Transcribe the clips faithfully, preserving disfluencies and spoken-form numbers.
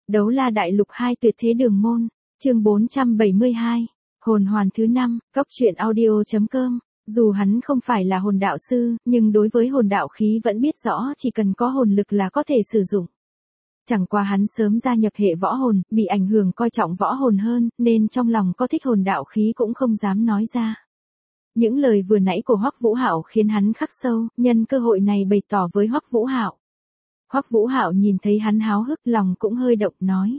Đấu la đại lục hai tuyệt thế đường môn, chương bốn trăm bảy mươi hai, hồn hoàn thứ năm, góc truyện audio.com. Dù hắn không phải là hồn đạo sư, nhưng đối với hồn đạo khí vẫn biết rõ chỉ cần có hồn lực là có thể sử dụng. Chẳng qua hắn sớm gia nhập hệ võ hồn, bị ảnh hưởng coi trọng võ hồn hơn, nên trong lòng có thích hồn đạo khí cũng không dám nói ra. Những lời vừa nãy của Hoắc Vũ Hạo khiến hắn khắc sâu, nhân cơ hội này bày tỏ với Hoắc Vũ Hạo. Hoắc Vũ Hạo nhìn thấy hắn háo hức, lòng cũng hơi động, nói: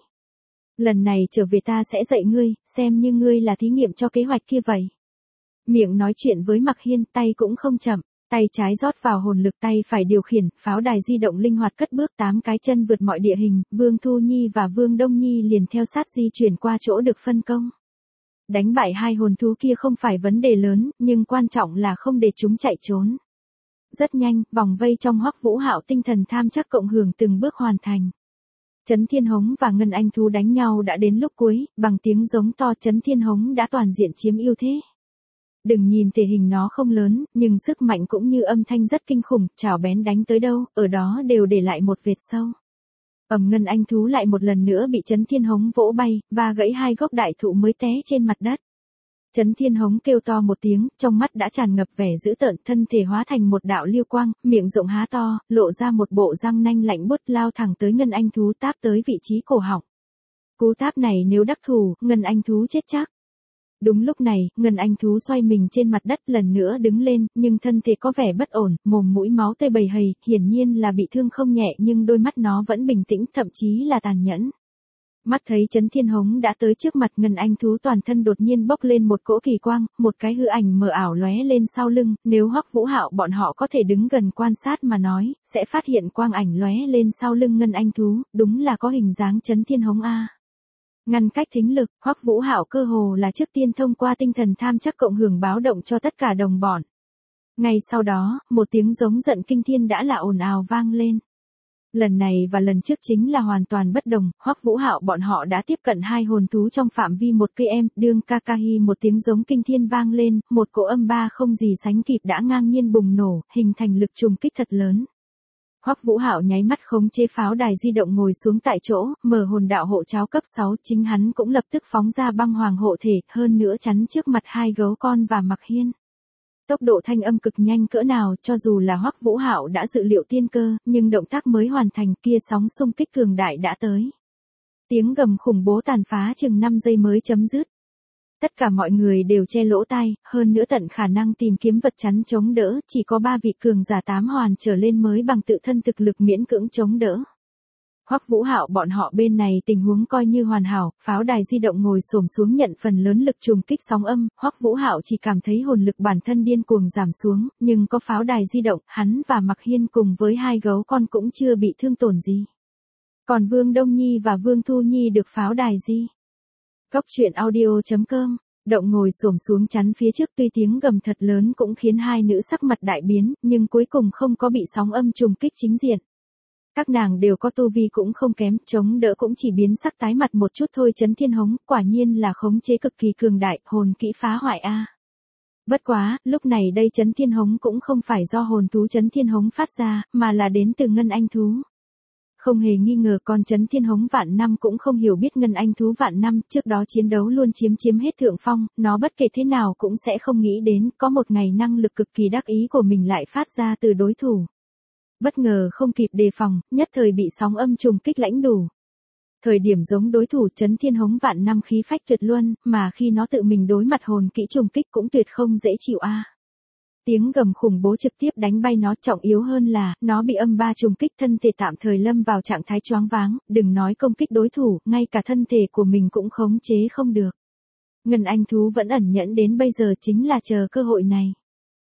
lần này trở về ta sẽ dạy ngươi, xem như ngươi là thí nghiệm cho kế hoạch kia vậy. Miệng nói chuyện với Mặc Hiên, tay cũng không chậm, tay trái rót vào hồn lực, tay phải điều khiển, pháo đài di động linh hoạt cất bước tám cái chân vượt mọi địa hình, Vương Thu Nhi và Vương Đông Nhi liền theo sát di chuyển qua chỗ được phân công. Đánh bại hai hồn thú kia không phải vấn đề lớn, nhưng quan trọng là không để chúng chạy trốn. Rất nhanh, vòng vây trong Hoắc Vũ Hạo tinh thần tham chắc cộng hưởng từng bước hoàn thành. Chấn Thiên Hống và Ngân Anh thú đánh nhau đã đến lúc cuối, bằng tiếng giống to Chấn Thiên Hống đã toàn diện chiếm ưu thế. Đừng nhìn thể hình nó không lớn, nhưng sức mạnh cũng như âm thanh rất kinh khủng, chảo bén đánh tới đâu, ở đó đều để lại một vệt sâu. Ầm, Ngân Anh thú lại một lần nữa bị Chấn Thiên Hống vỗ bay, và gãy hai gốc đại thụ mới té trên mặt đất. Chấn Thiên Hống kêu to một tiếng, trong mắt đã tràn ngập vẻ dữ tợn, thân thể hóa thành một đạo lưu quang, miệng rộng há to, lộ ra một bộ răng nanh lạnh buốt, lao thẳng tới Ngân Anh thú, táp tới vị trí cổ họng. Cú táp này nếu đắc thủ, Ngân Anh thú chết chắc. Đúng lúc này, Ngân Anh thú xoay mình trên mặt đất lần nữa đứng lên, nhưng thân thể có vẻ bất ổn, mồm mũi máu tươi bầy hầy, hiển nhiên là bị thương không nhẹ, nhưng đôi mắt nó vẫn bình tĩnh, thậm chí là tàn nhẫn. Mắt thấy Chấn Thiên Hống đã tới trước mặt, Ngân Anh thú toàn thân đột nhiên bốc lên một cỗ kỳ quang, một cái hư ảnh mờ ảo lóe lên sau lưng, nếu Hoắc Vũ Hạo bọn họ có thể đứng gần quan sát mà nói, sẽ phát hiện quang ảnh lóe lên sau lưng Ngân Anh thú, đúng là có hình dáng Chấn Thiên Hống a. Ngăn cách thính lực, Hoắc Vũ Hạo cơ hồ là trước tiên thông qua tinh thần tham chắc cộng hưởng báo động cho tất cả đồng bọn. Ngay sau đó, một tiếng giống giận kinh thiên đã là ồn ào vang lên. Lần này và lần trước chính là hoàn toàn bất đồng, Hoắc Vũ Hạo bọn họ đã tiếp cận hai hồn thú trong phạm vi một cây em, đương Kakahi một tiếng giống kinh thiên vang lên, một cỗ âm ba không gì sánh kịp đã ngang nhiên bùng nổ, hình thành lực trùng kích thật lớn. Hoắc Vũ Hạo nháy mắt khống chế pháo đài di động ngồi xuống tại chỗ, mở hồn đạo hộ cháo cấp sáu, chính hắn cũng lập tức phóng ra băng hoàng hộ thể, hơn nữa chắn trước mặt hai gấu con và Mặc Hiên. Tốc độ thanh âm cực nhanh cỡ nào, cho dù là Hoắc Vũ Hạo đã dự liệu tiên cơ, nhưng động tác mới hoàn thành kia sóng xung kích cường đại đã tới. Tiếng gầm khủng bố tàn phá chừng năm giây mới chấm dứt. Tất cả mọi người đều che lỗ tai, hơn nữa tận khả năng tìm kiếm vật chắn chống đỡ, chỉ có ba vị cường giả tám hoàn trở lên mới bằng tự thân thực lực miễn cưỡng chống đỡ. Hoắc Vũ Hạo bọn họ bên này tình huống coi như hoàn hảo, pháo đài di động ngồi xổm xuống nhận phần lớn lực trùng kích sóng âm, Hoắc Vũ Hạo chỉ cảm thấy hồn lực bản thân điên cuồng giảm xuống, nhưng có pháo đài di động, hắn và Mặc Hiên cùng với hai gấu con cũng chưa bị thương tổn gì. Còn Vương Đông Nhi và Vương Thu Nhi được pháo đài di. Góc truyện audio.com, động ngồi xổm xuống chắn phía trước, tuy tiếng gầm thật lớn cũng khiến hai nữ sắc mặt đại biến, nhưng cuối cùng không có bị sóng âm trùng kích chính diện. Các nàng đều có tu vi cũng không kém, chống đỡ cũng chỉ biến sắc tái mặt một chút thôi. Chấn Thiên Hống, quả nhiên là khống chế cực kỳ cường đại, hồn kỹ phá hoại a. Bất quá, lúc này đây Chấn Thiên Hống cũng không phải do hồn thú Chấn Thiên Hống phát ra, mà là đến từ Ngân Anh thú. Không hề nghi ngờ con Chấn Thiên Hống vạn năm cũng không hiểu biết Ngân Anh thú vạn năm, trước đó chiến đấu luôn chiếm chiếm hết thượng phong, nó bất kể thế nào cũng sẽ không nghĩ đến, có một ngày năng lực cực kỳ đắc ý của mình lại phát ra từ đối thủ. Bất ngờ không kịp đề phòng, nhất thời bị sóng âm trùng kích lãnh đủ. Thời điểm giống đối thủ, Chấn Thiên Hống vạn năm khí phách tuyệt luân, mà khi nó tự mình đối mặt hồn kỹ trùng kích cũng tuyệt không dễ chịu a. Tiếng gầm khủng bố trực tiếp đánh bay nó, trọng yếu hơn là, nó bị âm ba trùng kích, thân thể tạm thời lâm vào trạng thái choáng váng, đừng nói công kích đối thủ, ngay cả thân thể của mình cũng khống chế không được. Ngân Anh thú vẫn ẩn nhẫn đến bây giờ chính là chờ cơ hội này.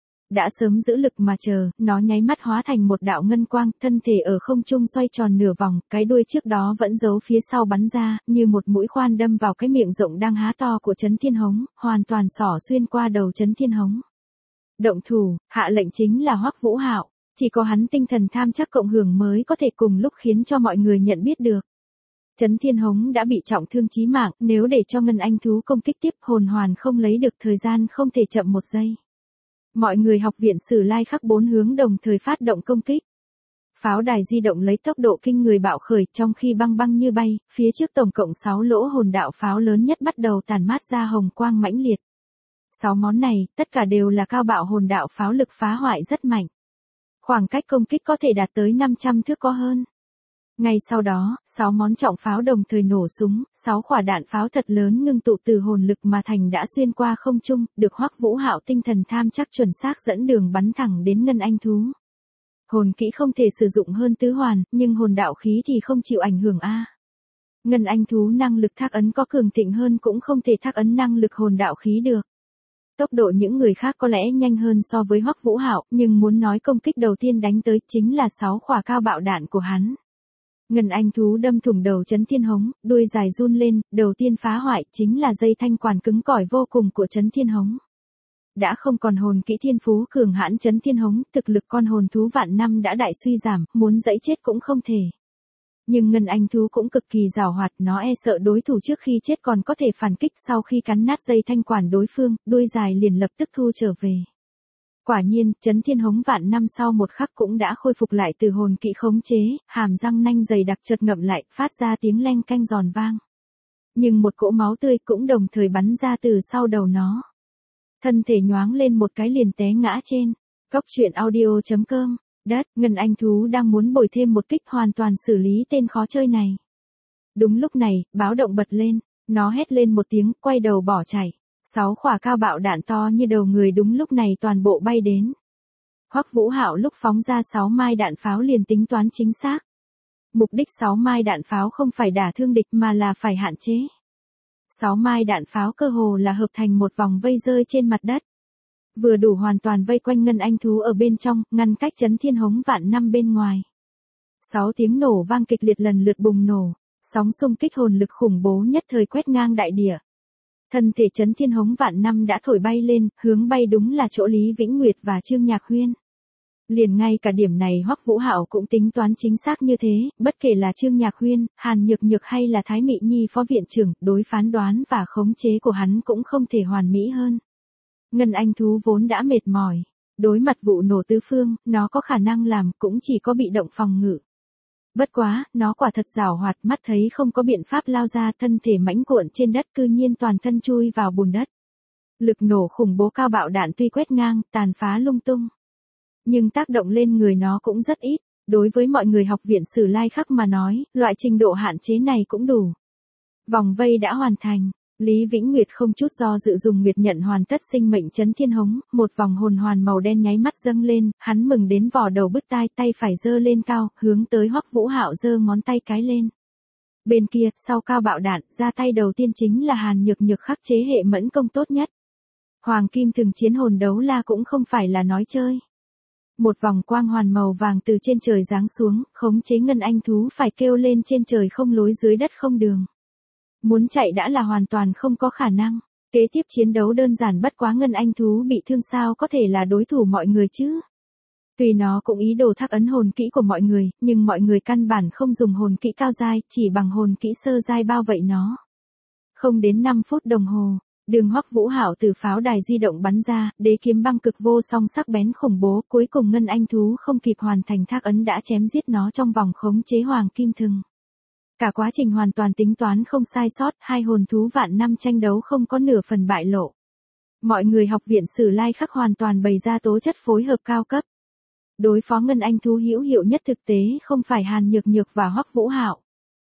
Đã sớm giữ lực mà chờ, nó nháy mắt hóa thành một đạo ngân quang, thân thể ở không trung xoay tròn nửa vòng, cái đuôi trước đó vẫn giấu phía sau bắn ra, như một mũi khoan đâm vào cái miệng rộng đang há to của Chấn Thiên Hống, hoàn toàn xỏ xuyên qua đầu Chấn Thiên Hống. Động thủ, hạ lệnh chính là Hoắc Vũ Hạo, chỉ có hắn tinh thần tham chắc cộng hưởng mới có thể cùng lúc khiến cho mọi người nhận biết được. Chấn Thiên Hống đã bị trọng thương chí mạng, nếu để cho Ngân Anh thú công kích tiếp, hồn hoàn không lấy được, thời gian không thể chậm một giây. Mọi người học viện Sử Lai khắc bốn hướng đồng thời phát động công kích. Pháo đài di động lấy tốc độ kinh người bạo khởi, trong khi băng băng như bay, phía trước tổng cộng sáu lỗ hồn đạo pháo lớn nhất bắt đầu tàn mát ra hồng quang mãnh liệt. Sáu món này, tất cả đều là cao bạo hồn đạo pháo lực phá hoại rất mạnh. Khoảng cách công kích có thể đạt tới năm trăm thước có hơn. Ngay sau đó, sáu món trọng pháo đồng thời nổ súng, sáu quả đạn pháo thật lớn ngưng tụ từ hồn lực mà thành đã xuyên qua không trung, được Hoắc Vũ Hạo tinh thần tham chắc chuẩn xác dẫn đường bắn thẳng đến Ngân Anh thú. Hồn kỹ không thể sử dụng hơn tứ hoàn, nhưng hồn đạo khí thì không chịu ảnh hưởng a. Ngân Anh thú năng lực thác ấn có cường thịnh hơn cũng không thể thác ấn năng lực hồn đạo khí được. Tốc độ những người khác có lẽ nhanh hơn so với Hoắc Vũ Hạo, nhưng muốn nói công kích đầu tiên đánh tới chính là sáu quả cao bạo đạn của hắn. Ngân Anh thú đâm thủng đầu Chấn Thiên Hống, đuôi dài run lên, đầu tiên phá hoại chính là dây thanh quản cứng cỏi vô cùng của Chấn Thiên Hống. Đã không còn hồn kỹ thiên phú cường hãn Chấn Thiên Hống, thực lực con hồn thú vạn năm đã đại suy giảm, muốn dẫy chết cũng không thể. Nhưng Ngân Anh thú cũng cực kỳ giàu hoạt, nó e sợ đối thủ trước khi chết còn có thể phản kích, sau khi cắn nát dây thanh quản đối phương, đuôi dài liền lập tức thu trở về. Quả nhiên, Chấn Thiên Hống vạn năm sau một khắc cũng đã khôi phục lại từ hồn kỹ khống chế, hàm răng nanh dày đặc chợt ngậm lại, phát ra tiếng leng canh giòn vang. Nhưng một cỗ máu tươi cũng đồng thời bắn ra từ sau đầu nó. Thân thể nhoáng lên một cái liền té ngã trên. Cốc truyện audio chấm com. Đất, Ngân Anh thú đang muốn bồi thêm một kích hoàn toàn xử lý tên khó chơi này. Đúng lúc này, báo động bật lên, nó hét lên một tiếng, quay đầu bỏ chạy. Sáu quả cao bạo đạn to như đầu người đúng lúc này toàn bộ bay đến. Hoắc Vũ Hạo lúc phóng ra sáu mai đạn pháo liền tính toán chính xác. Mục đích sáu mai đạn pháo không phải đả thương địch mà là phải hạn chế. Sáu mai đạn pháo cơ hồ là hợp thành một vòng vây rơi trên mặt đất. Vừa đủ hoàn toàn vây quanh Ngân Anh thú ở bên trong, ngăn cách Chấn Thiên Hống vạn năm bên ngoài. Sáu tiếng nổ vang kịch liệt lần lượt bùng nổ, sóng xung kích hồn lực khủng bố nhất thời quét ngang đại địa. Thân thể Chấn Thiên Hống vạn năm đã thổi bay lên, hướng bay đúng là chỗ Lý Vĩnh Nguyệt và Trương Nhạc Huyên. Liền ngay cả điểm này Hoắc Vũ Hạo cũng tính toán chính xác như thế, bất kể là Trương Nhạc Huyên, Hàn Nhược Nhược hay là Thái Mị Nhi phó viện trưởng, đối phán đoán và khống chế của hắn cũng không thể hoàn mỹ hơn. Ngân Anh thú vốn đã mệt mỏi, đối mặt vụ nổ tứ phương, nó có khả năng làm cũng chỉ có bị động phòng ngự. Bất quá, nó quả thật giảo hoạt, mắt thấy không có biện pháp lao ra, thân thể mãnh cuộn trên đất cư nhiên toàn thân chui vào bùn đất. Lực nổ khủng bố cao bạo đạn tuy quét ngang, tàn phá lung tung. Nhưng tác động lên người nó cũng rất ít, đối với mọi người học viện Sử Lai Khắc mà nói, loại trình độ hạn chế này cũng đủ. Vòng vây đã hoàn thành. Lý Vĩnh Nguyệt không chút do dự dùng nguyệt nhận hoàn tất sinh mệnh Chấn Thiên Hống, một vòng hồn hoàn màu đen nháy mắt dâng lên, hắn mừng đến vò đầu bứt tai, tay phải giơ lên cao, hướng tới Hoắc Vũ Hạo giơ ngón tay cái lên. Bên kia, sau cao bạo đạn, ra tay đầu tiên chính là Hàn Nhược Nhược khắc chế hệ mẫn công tốt nhất. Hoàng Kim Thường Chiến Hồn Đấu La cũng không phải là nói chơi. Một vòng quang hoàn màu vàng từ trên trời giáng xuống, khống chế Ngân Anh thú phải kêu lên trên trời không lối dưới đất không đường. Muốn chạy đã là hoàn toàn không có khả năng. Kế tiếp chiến đấu đơn giản bất quá Ngân Anh thú bị thương sao có thể là đối thủ mọi người chứ. Tuy nó cũng ý đồ thác ấn hồn kỹ của mọi người, nhưng mọi người căn bản không dùng hồn kỹ cao giai, chỉ bằng hồn kỹ sơ giai bao vậy nó. Không đến năm phút đồng hồ, đường Hoắc Vũ Hạo từ pháo đài di động bắn ra, đế kiếm băng cực vô song sắc bén khủng bố, cuối cùng Ngân Anh thú không kịp hoàn thành thác ấn đã chém giết nó trong vòng khống chế hoàng kim thừng. Cả quá trình hoàn toàn tính toán không sai sót, hai hồn thú vạn năm tranh đấu không có nửa phần bại lộ. Mọi người học viện Sử Lai Khắc hoàn toàn bày ra tố chất phối hợp cao cấp. Đối phó Ngân Anh thú hữu hiệu nhất thực tế không phải Hàn Nhược Nhược và Hoắc Vũ Hạo.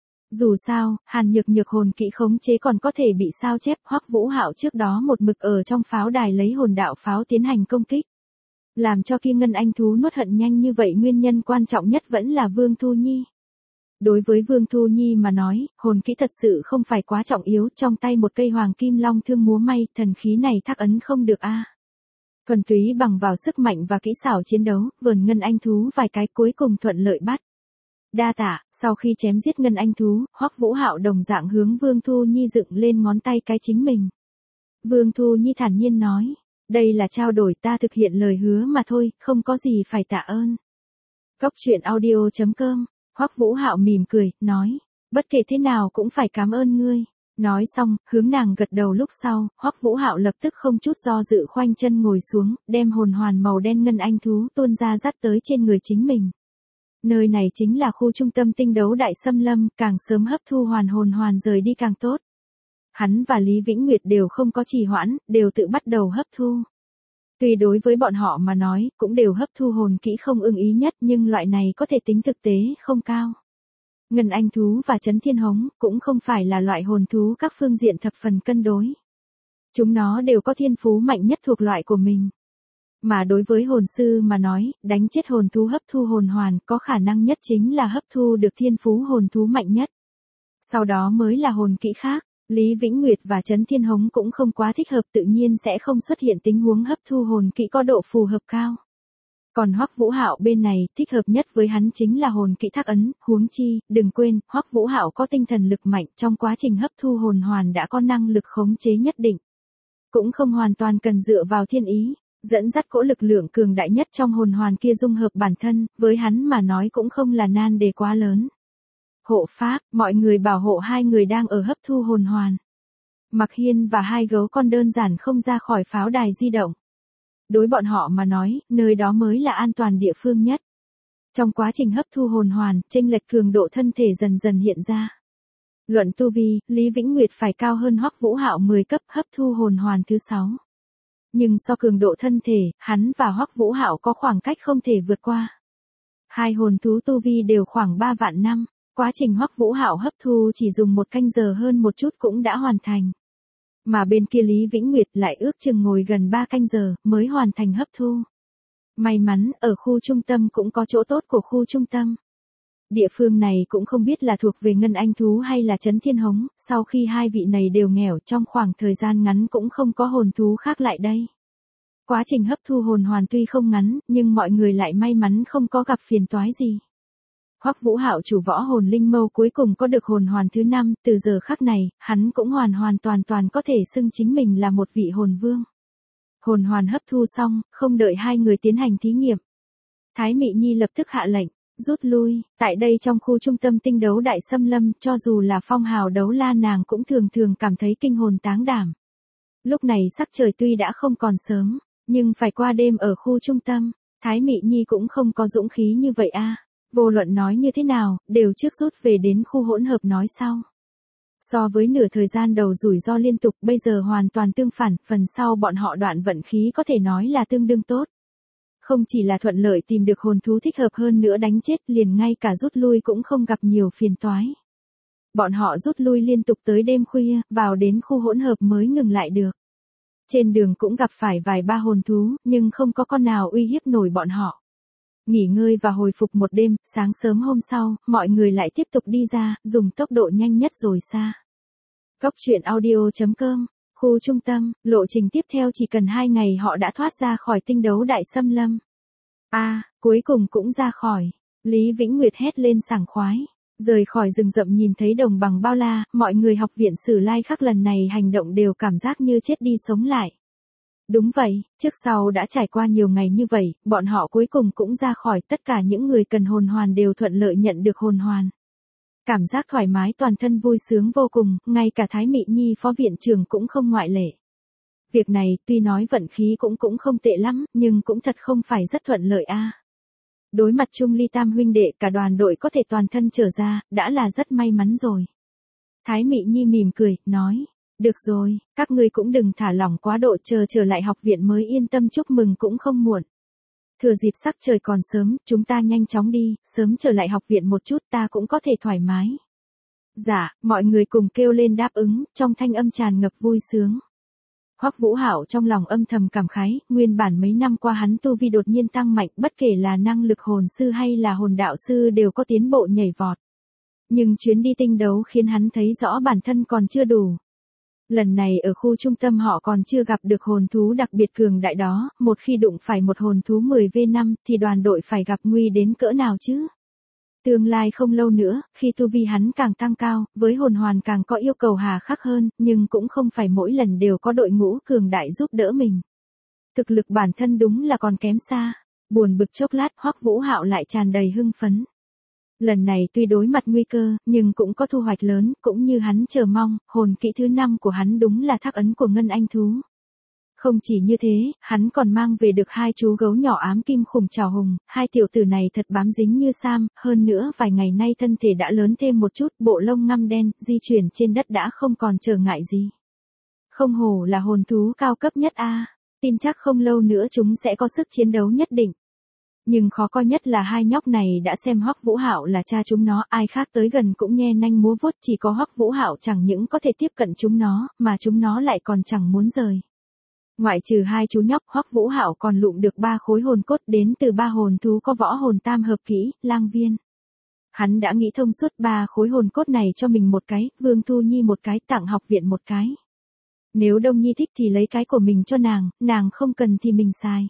Dù sao, Hàn Nhược Nhược hồn kỹ khống chế còn có thể bị sao chép, Hoắc Vũ Hạo trước đó một mực ở trong pháo đài lấy hồn đạo pháo tiến hành công kích. Làm cho kia Ngân Anh thú nuốt hận nhanh như vậy nguyên nhân quan trọng nhất vẫn là Vương Thu Nhi. Đối với Vương Thu Nhi mà nói, hồn kỹ thật sự không phải quá trọng yếu, trong tay một cây hoàng kim long thương múa may, thần khí này thác ấn không được a. Thuần túy bằng vào sức mạnh và kỹ xảo chiến đấu, vờn Ngân Anh thú vài cái cuối cùng thuận lợi bắt. Đa tạ, sau khi chém giết Ngân Anh thú, Hoắc Vũ Hạo đồng dạng hướng Vương Thu Nhi dựng lên ngón tay cái chính mình. Vương Thu Nhi thản nhiên nói, đây là trao đổi, ta thực hiện lời hứa mà thôi, không có gì phải tạ ơn. Cốc truyện audio chấm com. Hoắc Vũ Hạo mỉm cười, nói, bất kể thế nào cũng phải cảm ơn ngươi. Nói xong, hướng nàng gật đầu lúc sau, Hoắc Vũ Hạo lập tức không chút do dự khoanh chân ngồi xuống, đem hồn hoàn màu đen Ngân Anh thú tuôn ra dắt tới trên người chính mình. Nơi này chính là khu trung tâm tinh đấu đại xâm lâm, càng sớm hấp thu hoàn hồn hoàn rời đi càng tốt. Hắn và Lý Vĩnh Nguyệt đều không có trì hoãn, đều tự bắt đầu hấp thu. Tuy đối với bọn họ mà nói, cũng đều hấp thu hồn kỹ không ưng ý nhất, nhưng loại này có thể tính thực tế không cao. Ngân Anh thú và Trấn Thiên Hống cũng không phải là loại hồn thú các phương diện thập phần cân đối. Chúng nó đều có thiên phú mạnh nhất thuộc loại của mình. Mà đối với hồn sư mà nói, đánh chết hồn thú hấp thu hồn hoàn có khả năng nhất chính là hấp thu được thiên phú hồn thú mạnh nhất. Sau đó mới là hồn kỹ khác. Lý Vĩnh Nguyệt và Trấn Thiên Hống cũng không quá thích hợp, tự nhiên sẽ không xuất hiện tình huống hấp thu hồn kỹ có độ phù hợp cao. Còn Hoắc Vũ Hạo bên này, thích hợp nhất với hắn chính là hồn kỹ thác ấn, huống chi, đừng quên, Hoắc Vũ Hạo có tinh thần lực mạnh, trong quá trình hấp thu hồn hoàn đã có năng lực khống chế nhất định. Cũng không hoàn toàn cần dựa vào thiên ý, dẫn dắt cỗ lực lượng cường đại nhất trong hồn hoàn kia dung hợp bản thân, với hắn mà nói cũng không là nan đề quá lớn. Hộ pháp, mọi người bảo hộ hai người đang ở hấp thu hồn hoàn. Mạc Hiên và hai gấu con đơn giản không ra khỏi pháo đài di động. Đối bọn họ mà nói, nơi đó mới là an toàn địa phương nhất. Trong quá trình hấp thu hồn hoàn, chênh lệch cường độ thân thể dần dần hiện ra. Luận tu vi, Lý Vĩnh Nguyệt phải cao hơn Hoắc Vũ Hạo mười cấp hấp thu hồn hoàn thứ sáu. Nhưng so cường độ thân thể, hắn và Hoắc Vũ Hạo có khoảng cách không thể vượt qua. Hai hồn thú tu vi đều khoảng ba vạn năm. Quá trình Hoắc Vũ Hạo hấp thu chỉ dùng một canh giờ hơn một chút cũng đã hoàn thành. Mà bên kia Lý Vĩnh Nguyệt lại ước chừng ngồi gần ba canh giờ mới hoàn thành hấp thu. May mắn, ở khu trung tâm cũng có chỗ tốt của khu trung tâm. Địa phương này cũng không biết là thuộc về Ngân Anh thú hay là Trấn Thiên Hống, sau khi hai vị này đều nghèo trong khoảng thời gian ngắn cũng không có hồn thú khác lại đây. Quá trình hấp thu hồn hoàn tuy không ngắn, nhưng mọi người lại may mắn không có gặp phiền toái gì. Hoắc Vũ Hạo chủ võ hồn linh mâu cuối cùng có được hồn hoàn thứ năm, từ giờ khắc này, hắn cũng hoàn hoàn toàn toàn có thể xưng chính mình là một vị hồn vương. Hồn hoàn hấp thu xong, không đợi hai người tiến hành thí nghiệm. Thái Mị Nhi lập tức hạ lệnh, rút lui, tại đây trong khu trung tâm tinh đấu đại xâm lâm, cho dù là phong hào đấu la nàng cũng thường thường cảm thấy kinh hồn táng đảm. Lúc này sắc trời tuy đã không còn sớm, nhưng phải qua đêm ở khu trung tâm, Thái Mị Nhi cũng không có dũng khí như vậy a. Vô luận nói như thế nào, đều trước rút về đến khu hỗn hợp nói sau. So với nửa thời gian đầu rủi ro liên tục, bây giờ hoàn toàn tương phản, phần sau bọn họ đoạn vận khí có thể nói là tương đương tốt. Không chỉ là thuận lợi tìm được hồn thú thích hợp hơn nữa đánh chết, liền ngay cả rút lui cũng không gặp nhiều phiền toái. Bọn họ rút lui liên tục tới đêm khuya, vào đến khu hỗn hợp mới ngừng lại được. Trên đường cũng gặp phải vài ba hồn thú, nhưng không có con nào uy hiếp nổi bọn họ. Nghỉ ngơi và hồi phục một đêm, sáng sớm hôm sau, mọi người lại tiếp tục đi ra, dùng tốc độ nhanh nhất rồi xa. Cốc truyện audio chấm com, khu trung tâm, lộ trình tiếp theo chỉ cần hai ngày họ đã thoát ra khỏi tinh đấu đại xâm lâm. A, à, cuối cùng cũng ra khỏi. Lý Vĩnh Nguyệt hét lên sảng khoái. Rời khỏi rừng rậm nhìn thấy đồng bằng bao la, mọi người học viện Sử Lai Khắc lần này hành động đều cảm giác như chết đi sống lại. Đúng vậy, trước sau đã trải qua nhiều ngày như vậy, bọn họ cuối cùng cũng ra khỏi, tất cả những người cần hồn hoàn đều thuận lợi nhận được hồn hoàn. Cảm giác thoải mái toàn thân vui sướng vô cùng, ngay cả Thái Mị Nhi phó viện trưởng cũng không ngoại lệ. Việc này, tuy nói vận khí cũng cũng không tệ lắm, nhưng cũng thật không phải rất thuận lợi a. Đối mặt Chung Ly Tam huynh đệ, cả đoàn đội có thể toàn thân trở ra, đã là rất may mắn rồi. Thái Mị Nhi mỉm cười, nói. Được rồi, các ngươi cũng đừng thả lỏng quá độ, chờ trở lại học viện mới yên tâm, chúc mừng cũng không muộn. Thừa dịp sắc trời còn sớm, chúng ta nhanh chóng đi, sớm trở lại học viện một chút ta cũng có thể thoải mái. Dạ, mọi người cùng kêu lên đáp ứng, trong thanh âm tràn ngập vui sướng. Hoắc Vũ Hạo trong lòng âm thầm cảm khái, nguyên bản mấy năm qua hắn tu vi đột nhiên tăng mạnh, bất kể là năng lực hồn sư hay là hồn đạo sư đều có tiến bộ nhảy vọt. Nhưng chuyến đi tinh đấu khiến hắn thấy rõ bản thân còn chưa đủ. Lần này ở khu trung tâm họ còn chưa gặp được hồn thú đặc biệt cường đại đó, một khi đụng phải một hồn thú mười vê năm thì đoàn đội phải gặp nguy đến cỡ nào chứ? Tương lai không lâu nữa, khi tu vi hắn càng tăng cao, với hồn hoàn càng có yêu cầu hà khắc hơn, nhưng cũng không phải mỗi lần đều có đội ngũ cường đại giúp đỡ mình. Thực lực bản thân đúng là còn kém xa. Buồn bực chốc lát, Hoắc Vũ Hạo lại tràn đầy hưng phấn. Lần này tuy đối mặt nguy cơ, nhưng cũng có thu hoạch lớn, cũng như hắn chờ mong, hồn kỹ thứ năm của hắn đúng là thác ấn của Ngân Anh thú. Không chỉ như thế, hắn còn mang về được hai chú gấu nhỏ ám kim khủng trảo hùng, hai tiểu tử này thật bám dính như sam, hơn nữa vài ngày nay thân thể đã lớn thêm một chút, bộ lông ngăm đen, di chuyển trên đất đã không còn trở ngại gì. Không hổ là hồn thú cao cấp nhất a, tin chắc không lâu nữa chúng sẽ có sức chiến đấu nhất định. Nhưng khó coi nhất là hai nhóc này đã xem Hoắc Vũ Hạo là cha chúng nó, ai khác tới gần cũng nhe nanh múa vuốt, chỉ có Hoắc Vũ Hạo chẳng những có thể tiếp cận chúng nó, mà chúng nó lại còn chẳng muốn rời. Ngoại trừ hai chú nhóc, Hoắc Vũ Hạo còn lụm được ba khối hồn cốt đến từ ba hồn thú có võ hồn tam hợp kỹ, lang viên. Hắn đã nghĩ thông suốt ba khối hồn cốt này cho mình một cái, Vương Thu Nhi một cái, tặng học viện một cái. Nếu Đông Nhi thích thì lấy cái của mình cho nàng, nàng không cần thì mình xài.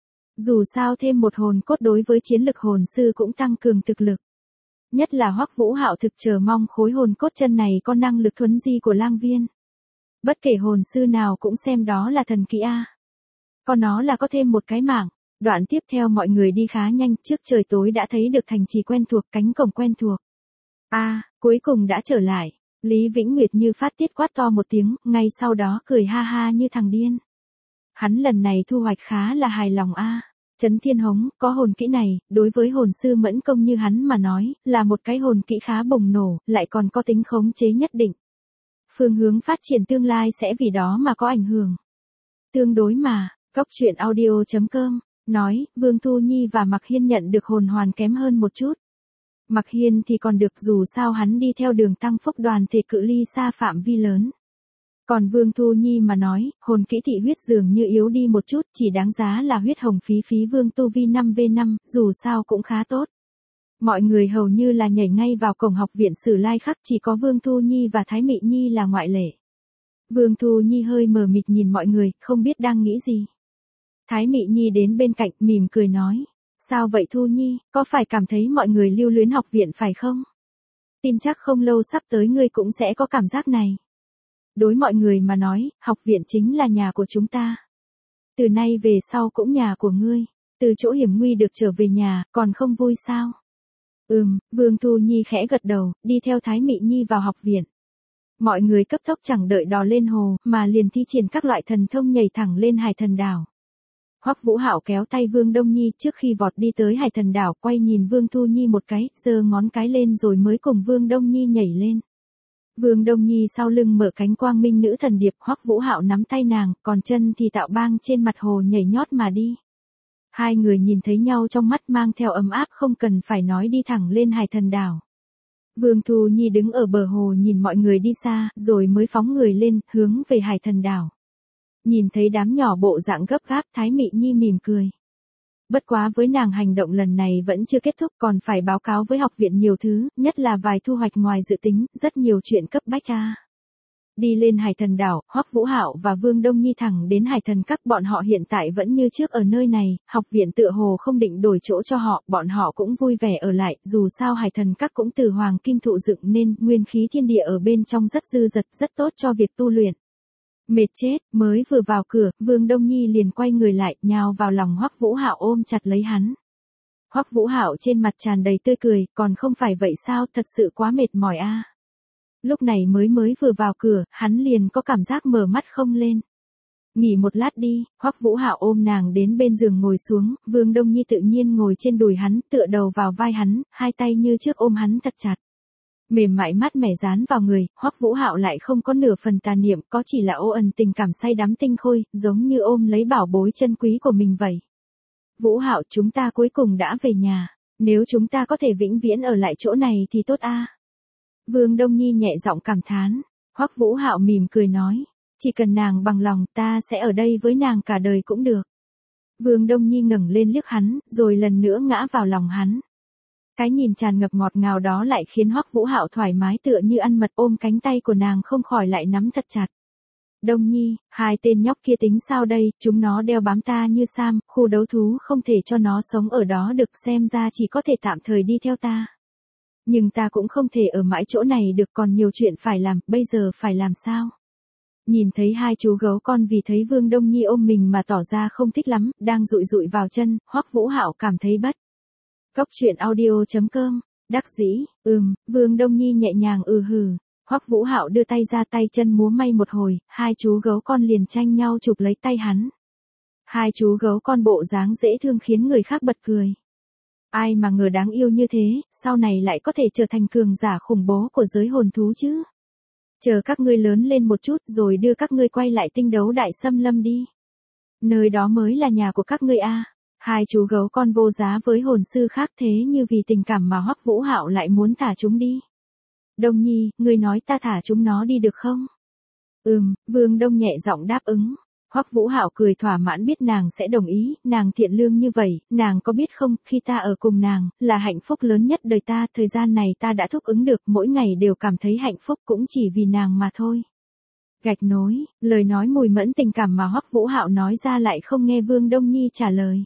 Dù sao thêm một hồn cốt đối với chiến lực hồn sư cũng tăng cường thực lực. Nhất là Hoắc Vũ Hạo thực chờ mong khối hồn cốt chân này có năng lực thuấn di của lang viên. Bất kể hồn sư nào cũng xem đó là thần kỹ a. Có nó là có thêm một cái mạng. Đoạn tiếp theo mọi người đi khá nhanh, trước trời tối đã thấy được thành trì quen thuộc, cánh cổng quen thuộc. A, à, cuối cùng đã trở lại. Lý Vĩnh Nguyệt như phát tiết quát to một tiếng, ngay sau đó cười ha ha như thằng điên. Hắn lần này thu hoạch khá là hài lòng a. À. Trấn Thiên Hống, có hồn kỹ này, đối với hồn sư mẫn công như hắn mà nói, là một cái hồn kỹ khá bùng nổ, lại còn có tính khống chế nhất định. Phương hướng phát triển tương lai sẽ vì đó mà có ảnh hưởng. Tương đối mà, Cóc Truyện Audio chấm com nói, Vương Thu Nhi và Mạc Hiên nhận được hồn hoàn kém hơn một chút. Mạc Hiên thì còn được, dù sao hắn đi theo đường tăng phúc đoàn thể cự ly xa phạm vi lớn. Còn Vương Thu Nhi mà nói, hồn kỹ thị huyết dường như yếu đi một chút, chỉ đáng giá là huyết hồng phí phí vương tu vi năm vê năm, dù sao cũng khá tốt. Mọi người hầu như là nhảy ngay vào cổng học viện Sử Lai Khắc, chỉ có Vương Thu Nhi và Thái Mị Nhi là ngoại lệ. Vương Thu Nhi hơi mờ mịt nhìn mọi người, không biết đang nghĩ gì. Thái Mị Nhi đến bên cạnh, mỉm cười nói, sao vậy Thu Nhi, có phải cảm thấy mọi người lưu luyến học viện phải không? Tin chắc không lâu sắp tới ngươi cũng sẽ có cảm giác này. Đối mọi người mà nói, học viện chính là nhà của chúng ta. Từ nay về sau cũng nhà của ngươi, từ chỗ hiểm nguy được trở về nhà, còn không vui sao? Ừm, Vương Thu Nhi khẽ gật đầu, đi theo Thái Mị Nhi vào học viện. Mọi người cấp tốc chẳng đợi đò lên hồ, mà liền thi triển các loại thần thông nhảy thẳng lên Hải Thần Đảo. Hoắc Vũ Hạo kéo tay Vương Đông Nhi trước khi vọt đi tới Hải Thần Đảo, quay nhìn Vương Thu Nhi một cái, giơ ngón cái lên rồi mới cùng Vương Đông Nhi nhảy lên. Vương Đông Nhi sau lưng mở cánh quang minh nữ thần điệp, Hoắc Vũ Hạo nắm tay nàng, còn chân thì tạo bang trên mặt hồ nhảy nhót mà đi. Hai người nhìn thấy nhau trong mắt mang theo ấm áp, không cần phải nói, đi thẳng lên Hải Thần Đảo. Vương Thu Nhi đứng ở bờ hồ nhìn mọi người đi xa, rồi mới phóng người lên, hướng về Hải Thần Đảo. Nhìn thấy đám nhỏ bộ dạng gấp gáp, Thái Mị Nhi mỉm cười. Bất quá với nàng hành động lần này vẫn chưa kết thúc, còn phải báo cáo với học viện nhiều thứ, nhất là vài thu hoạch ngoài dự tính, rất nhiều chuyện cấp bách a. Đi lên Hải Thần Đảo, Hoắc Vũ Hạo và Vương Đông Nhi thẳng đến Hải Thần Các, bọn họ hiện tại vẫn như trước ở nơi này, học viện tựa hồ không định đổi chỗ cho họ, bọn họ cũng vui vẻ ở lại, dù sao Hải Thần Các cũng từ hoàng kim thụ dựng nên, nguyên khí thiên địa ở bên trong rất dư dật, rất tốt cho việc tu luyện. Mệt chết, mới vừa vào cửa, Vương Đông Nhi liền quay người lại, nhào vào lòng Hoắc Vũ Hạo ôm chặt lấy hắn. Hoắc Vũ Hạo trên mặt tràn đầy tươi cười, còn không phải vậy sao, thật sự quá mệt mỏi a. À. Lúc này mới mới vừa vào cửa, hắn liền có cảm giác mở mắt không lên. Nghỉ một lát đi, Hoắc Vũ Hạo ôm nàng đến bên giường ngồi xuống, Vương Đông Nhi tự nhiên ngồi trên đùi hắn, tựa đầu vào vai hắn, hai tay như trước ôm hắn thật chặt. Mềm mại mát mẻ dán vào người, Hoắc Vũ Hạo lại không có nửa phần tà niệm, có chỉ là ô ẩn tình cảm say đắm tinh khôi, giống như ôm lấy bảo bối chân quý của mình vậy. Vũ Hạo, chúng ta cuối cùng đã về nhà, nếu chúng ta có thể vĩnh viễn ở lại chỗ này thì tốt a. À. Vương Đông Nhi nhẹ giọng cảm thán, Hoắc Vũ Hạo mỉm cười nói, chỉ cần nàng bằng lòng, ta sẽ ở đây với nàng cả đời cũng được. Vương Đông Nhi ngẩng lên liếc hắn, rồi lần nữa ngã vào lòng hắn. Cái nhìn tràn ngập ngọt ngào đó lại khiến Hoắc Vũ Hạo thoải mái tựa như ăn mật, ôm cánh tay của nàng không khỏi lại nắm thật chặt. Đông Nhi, hai tên nhóc kia tính sao đây, chúng nó đeo bám ta như sam, khu đấu thú không thể cho nó sống ở đó được, xem ra chỉ có thể tạm thời đi theo ta. Nhưng ta cũng không thể ở mãi chỗ này được, còn nhiều chuyện phải làm, bây giờ phải làm sao? Nhìn thấy hai chú gấu con vì thấy Vương Đông Nhi ôm mình mà tỏ ra không thích lắm, đang dụi dụi vào chân, Hoắc Vũ Hạo cảm thấy bất. Cóc Truyện Audio chấm com, đắc dĩ, ừm, Vương Đông Nhi nhẹ nhàng ừ hừ. Hoắc Vũ Hạo đưa tay ra, tay chân múa may một hồi, hai chú gấu con liền tranh nhau chụp lấy tay hắn. Hai chú gấu con bộ dáng dễ thương khiến người khác bật cười. Ai mà ngờ đáng yêu như thế, sau này lại có thể trở thành cường giả khủng bố của giới hồn thú chứ. Chờ các ngươi lớn lên một chút rồi đưa các ngươi quay lại tinh đấu đại xâm lâm đi. Nơi đó mới là nhà của các ngươi a. Hai chú gấu con vô giá với hồn sư khác thế như vì tình cảm mà Hoắc Vũ Hạo lại muốn thả chúng đi. Đông Nhi, ngươi nói ta thả chúng nó đi được không? Ừm, Vương Đông nhẹ giọng đáp ứng. Hoắc Vũ Hạo cười thỏa mãn biết nàng sẽ đồng ý, nàng thiện lương như vậy, nàng có biết không, khi ta ở cùng nàng, là hạnh phúc lớn nhất đời ta, thời gian này ta đã thúc ứng được, mỗi ngày đều cảm thấy hạnh phúc cũng chỉ vì nàng mà thôi. Gạch nối, lời nói mùi mẫn tình cảm mà Hoắc Vũ Hạo nói ra lại không nghe Vương Đông Nhi trả lời.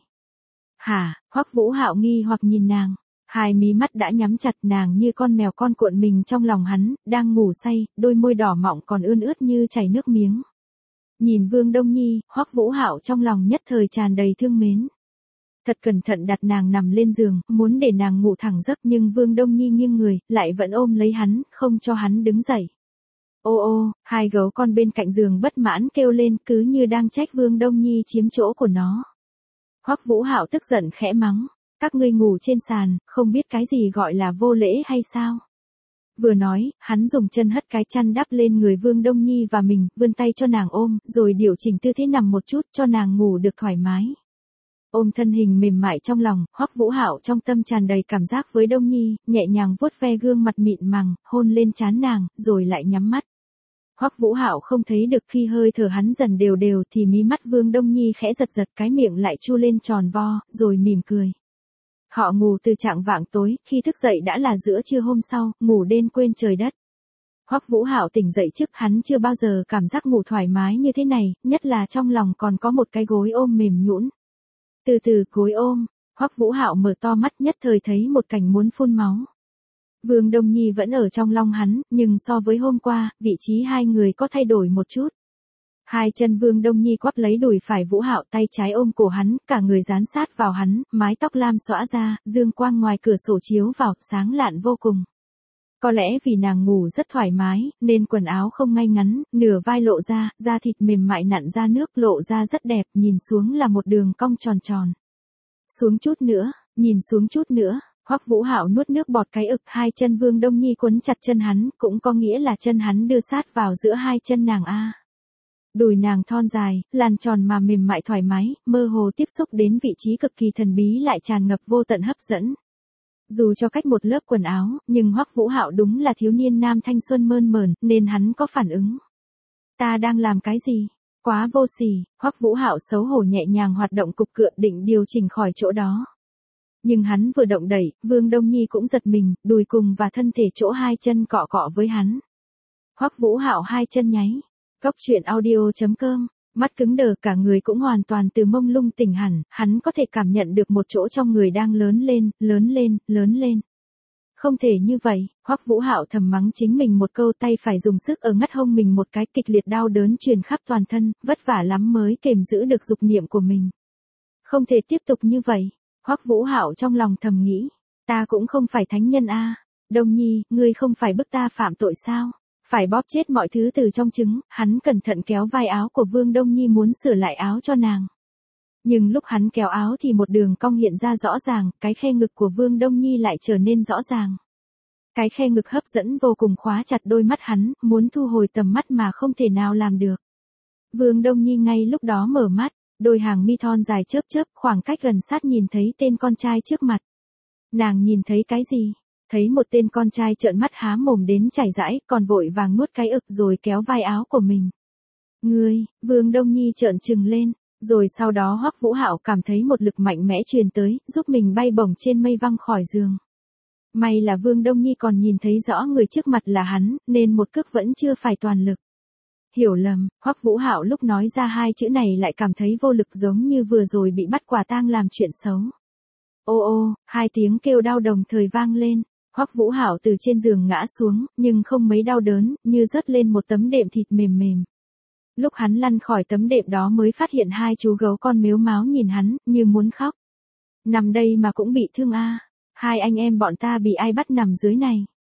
Hả? Hoắc Vũ Hạo nghi hoặc nhìn nàng. Hai mí mắt đã nhắm chặt, nàng như con mèo con cuộn mình trong lòng hắn, đang ngủ say, đôi môi đỏ mọng còn ươn ướt như chảy nước miếng. Nhìn Vương Đông Nhi, Hoắc Vũ Hạo trong lòng nhất thời tràn đầy thương mến. Thật cẩn thận đặt nàng nằm lên giường, muốn để nàng ngủ thẳng giấc nhưng Vương Đông Nhi nghiêng người, lại vẫn ôm lấy hắn, không cho hắn đứng dậy. Ô ô, hai gấu con bên cạnh giường bất mãn kêu lên cứ như đang trách Vương Đông Nhi chiếm chỗ của nó. Hoắc Vũ Hạo tức giận khẽ mắng. Các ngươi ngủ trên sàn, không biết cái gì gọi là vô lễ hay sao? Vừa nói, hắn dùng chân hất cái chăn đắp lên người Vương Đông Nhi và mình, vươn tay cho nàng ôm, rồi điều chỉnh tư thế nằm một chút cho nàng ngủ được thoải mái. Ôm thân hình mềm mại trong lòng, Hoắc Vũ Hạo trong tâm tràn đầy cảm giác với Đông Nhi, nhẹ nhàng vuốt ve gương mặt mịn màng, hôn lên trán nàng, rồi lại nhắm mắt. Hoắc Vũ Hạo không thấy được khi hơi thở hắn dần đều đều thì mí mắt Vương Đông Nhi khẽ giật giật, cái miệng lại chu lên tròn vo, rồi mỉm cười. Họ ngủ từ trạng vạng tối, khi thức dậy đã là giữa trưa hôm sau, ngủ đêm quên trời đất. Hoắc Vũ Hạo tỉnh dậy trước, hắn chưa bao giờ cảm giác ngủ thoải mái như thế này, nhất là trong lòng còn có một cái gối ôm mềm nhũn. Từ từ gối ôm, Hoắc Vũ Hạo mở to mắt, nhất thời thấy một cảnh muốn phun máu. Vương Đông Nhi vẫn ở trong lòng hắn, nhưng so với hôm qua, vị trí hai người có thay đổi một chút. Hai chân Vương Đông Nhi quắp lấy đùi phải Vũ Hạo, tay trái ôm cổ hắn, cả người dán sát vào hắn, mái tóc lam xõa ra, dương quang ngoài cửa sổ chiếu vào, sáng lạn vô cùng. Có lẽ vì nàng ngủ rất thoải mái, nên quần áo không ngay ngắn, nửa vai lộ ra, da thịt mềm mại nặn ra nước lộ ra rất đẹp, nhìn xuống là một đường cong tròn tròn. Xuống chút nữa, nhìn xuống chút nữa. Hoắc Vũ Hạo nuốt nước bọt cái ực, hai chân Vương Đông Nhi quấn chặt chân hắn, cũng có nghĩa là chân hắn đưa sát vào giữa hai chân nàng a. Đùi nàng thon dài, làn tròn mà mềm mại thoải mái, mơ hồ tiếp xúc đến vị trí cực kỳ thần bí lại tràn ngập vô tận hấp dẫn. Dù cho cách một lớp quần áo, nhưng Hoắc Vũ Hạo đúng là thiếu niên nam thanh xuân mơn mởn, nên hắn có phản ứng. Ta đang làm cái gì? Quá vô sỉ. Hoắc Vũ Hạo xấu hổ nhẹ nhàng hoạt động cục cựa định điều chỉnh khỏi chỗ đó. Nhưng hắn vừa động đẩy, Vương Đông Nhi cũng giật mình, đùi cùng và thân thể chỗ hai chân cọ cọ với hắn. Hoắc Vũ Hạo hai chân nháy. Cốc truyện audio chấm com, mắt cứng đờ, cả người cũng hoàn toàn từ mông lung tỉnh hẳn, hắn có thể cảm nhận được một chỗ trong người đang lớn lên, lớn lên, lớn lên. Không thể như vậy, Hoắc Vũ Hạo thầm mắng chính mình một câu, tay phải dùng sức ở ngắt hông mình một cái, kịch liệt đau đớn truyền khắp toàn thân, vất vả lắm mới kềm giữ được dục niệm của mình. Không thể tiếp tục như vậy. Hoắc Vũ Hạo trong lòng thầm nghĩ, ta cũng không phải thánh nhân a. Đông Nhi, ngươi không phải bức ta phạm tội sao? Phải bóp chết mọi thứ từ trong trứng. Hắn cẩn thận kéo vai áo của Vương Đông Nhi muốn sửa lại áo cho nàng. Nhưng lúc hắn kéo áo thì một đường cong hiện ra rõ ràng, cái khe ngực của Vương Đông Nhi lại trở nên rõ ràng. Cái khe ngực hấp dẫn vô cùng khóa chặt đôi mắt hắn, muốn thu hồi tầm mắt mà không thể nào làm được. Vương Đông Nhi ngay lúc đó mở mắt. Đôi hàng mi thon dài chớp chớp, khoảng cách gần sát nhìn thấy tên con trai trước mặt. Nàng nhìn thấy cái gì? Thấy một tên con trai trợn mắt há mồm đến chảy rãi, còn vội vàng nuốt cái ực rồi kéo vai áo của mình. Ngươi, Vương Đông Nhi trợn trừng lên, rồi sau đó Hoắc Vũ Hạo cảm thấy một lực mạnh mẽ truyền tới, giúp mình bay bổng trên mây văng khỏi giường. May là Vương Đông Nhi còn nhìn thấy rõ người trước mặt là hắn, nên một cước vẫn chưa phải toàn lực. Hiểu lầm, Hoắc Vũ Hạo lúc nói ra hai chữ này lại cảm thấy vô lực, giống như vừa rồi bị bắt quả tang làm chuyện xấu. Ô ô, hai tiếng kêu đau đồng thời vang lên. Hoắc Vũ Hạo từ trên giường ngã xuống, nhưng không mấy đau đớn, như rớt lên một tấm đệm thịt mềm mềm. Lúc hắn lăn khỏi tấm đệm đó mới phát hiện hai chú gấu con mếu máo nhìn hắn, như muốn khóc. Nằm đây mà cũng bị thương a. Hai anh em bọn ta bị ai bắt nằm dưới này?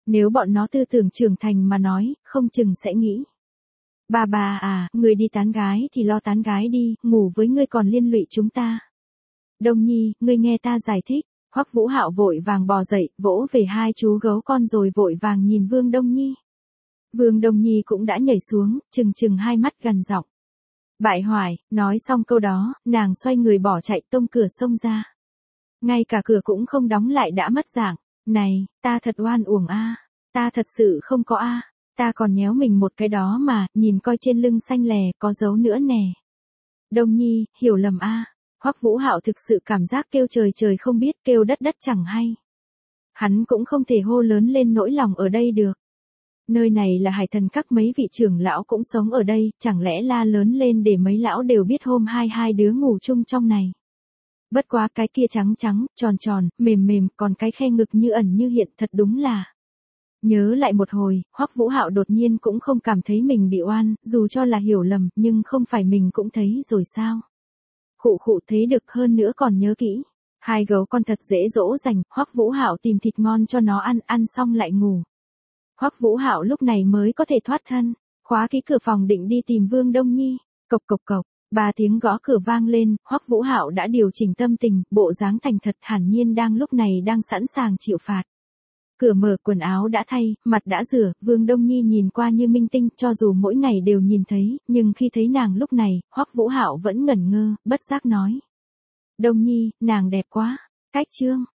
Nếu bọn nó tư tưởng trưởng thành mà nói, không chừng sẽ nghĩ. Bà bà à, người đi tán gái thì lo tán gái đi, ngủ với ngươi còn liên lụy chúng ta. Đông Nhi, ngươi nghe ta giải thích. Hoắc Vũ Hạo vội vàng bò dậy, vỗ về hai chú gấu con rồi vội vàng nhìn Vương Đông Nhi. Vương Đông Nhi cũng đã nhảy xuống, trừng trừng hai mắt gần giọng. Bại hoại, nói xong câu đó, nàng xoay người bỏ chạy tông cửa xông ra. Ngay cả cửa cũng không đóng lại đã mất dạng. Này, ta thật oan uổng a, ta thật sự không có a, ta còn nhéo mình một cái đó mà, nhìn coi trên lưng xanh lè, có dấu nữa nè. Đông Nhi, hiểu lầm a. Hoắc Vũ Hạo thực sự cảm giác kêu trời trời không biết, kêu đất đất chẳng hay. Hắn cũng không thể hô lớn lên nỗi lòng ở đây được. Nơi này là Hải Thần Các, mấy vị trưởng lão cũng sống ở đây, chẳng lẽ la lớn lên để mấy lão đều biết hôm hai hai đứa ngủ chung trong này. Bất quá cái kia trắng trắng, tròn tròn, mềm mềm, còn cái khe ngực như ẩn như hiện, thật đúng là. Nhớ lại một hồi, Hoắc Vũ Hạo đột nhiên cũng không cảm thấy mình bị oan, dù cho là hiểu lầm, nhưng không phải mình cũng thấy rồi sao. Khụ khụ, thấy được, hơn nữa còn nhớ kỹ. Hai gấu con thật dễ dỗ dành, Hoắc Vũ Hạo tìm thịt ngon cho nó ăn, ăn xong lại ngủ. Hoắc Vũ Hạo lúc này mới có thể thoát thân, khóa kỹ cửa phòng định đi tìm Vương Đông Nhi. Cộc cộc cộc, ba tiếng gõ cửa vang lên, Hoắc Vũ Hạo đã điều chỉnh tâm tình, bộ dáng thành thật hẳn nhiên đang lúc này đang sẵn sàng chịu phạt. Cửa mở, quần áo đã thay, mặt đã rửa, Vương Đông Nhi nhìn qua như minh tinh, cho dù mỗi ngày đều nhìn thấy, nhưng khi thấy nàng lúc này, Hoắc Vũ Hạo vẫn ngẩn ngơ, bất giác nói. Đông Nhi, nàng đẹp quá. Cách chương